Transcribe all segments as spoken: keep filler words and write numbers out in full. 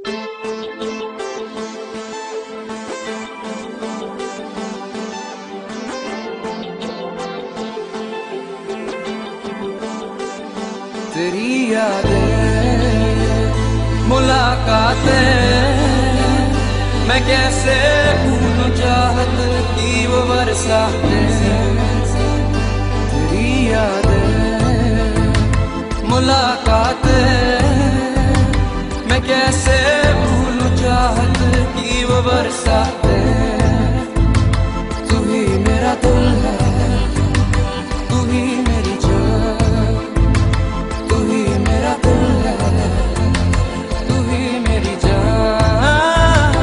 तेरी यादें मुलाकातें मैं कैसे भूलूं चाहत की वो बरसातें। तेरी यादें मुलाकातें मैं कैसे भूलूं चाहत की वो बरसातें। तू ही मेरा दिल है, तू ही मेरी जान, तू ही मेरा दिल है, तू ही मेरी जान।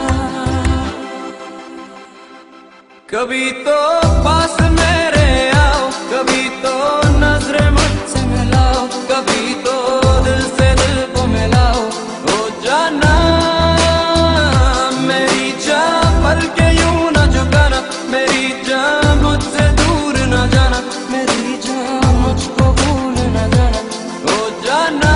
कभी तो पास मेरे आओ, कभी तो नजरें मुझसे मिलाओ, कभी तो दिल से दिल को मिलाओ। ओ जाना मेरी जान, पल के यूं न झुकाना, मेरी जान मुझसे दूर न जाना, मेरी जान मुझको भूल न जाना। ओ जाना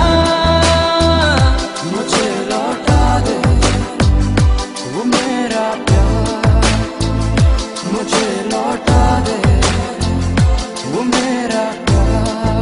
मुझे लौटा दे वो मेरा प्यार, मुझे लौटा दे वो मेरा प्यार।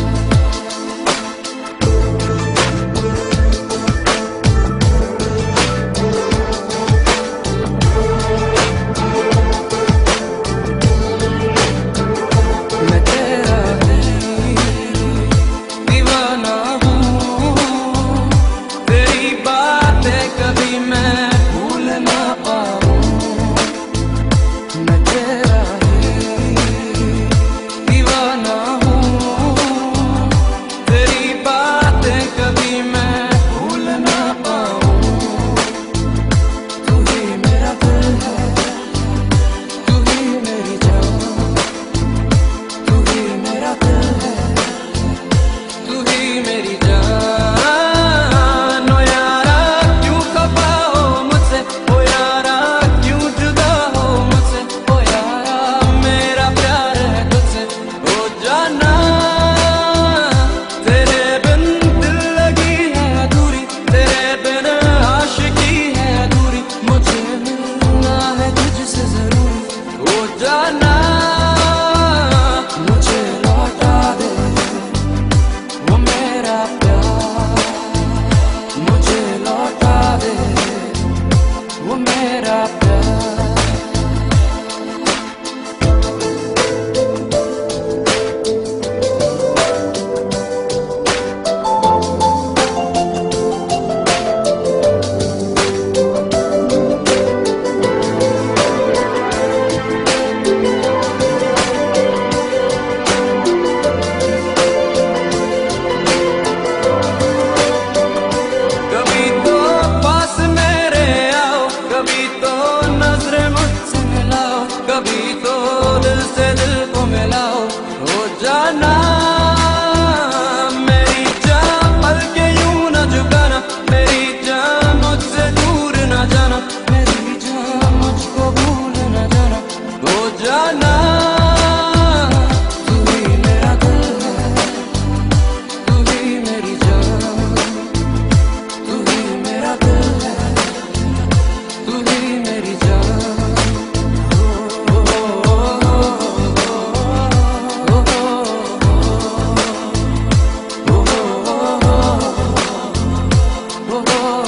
मैं तेरा ही दीवाना हूँ, तेरी बातें कभी मैं भूल ना पाऊँ। मैं तेरा ही दीवाना हूँ, तेरी बातें कभी मैं भूल ना पाऊँ। तू ही मेरा दिल है, तू ही मेरी जान, तू ही मेरा दिल है, तू ही मेरी जान। ओ यारा क्यों खफा हो मुझसे, ओ यारा क्यों जुदा हो मुझसे, ओ यारा मेरा प्यार है तुझसे। ओ जाना तेरे बिन दिल लगी है अधूरी, तेरे बिन आशिकी है अधूरी, मुझे मिलना है तुझसे जरूरी। ओ जाना मुझे लौटा दे वो मेरा प्यार, मुझे लौटा दे वो मेरा प्यार। कभी तो पास मेरे आओ, कभी तो नजरें मुझसे मिलाओ, कभी तो दिल से दिल को मिलाओ। हो जाना मेरी जान, पल के यूं न झुकाना, मेरी जान मुझसे दूर न जाना, मेरी जान मुझको भूल न जाना। हो जाना तू ही मेरा दिल है, तू ही मेरी जान, तू ही मेरा दिल है, तू ही मेरी जान। ओ, ओ, ओ, ओ, ओ, ओ, ओ, ओ, ओ, ओ, ओ, ओ, ओ,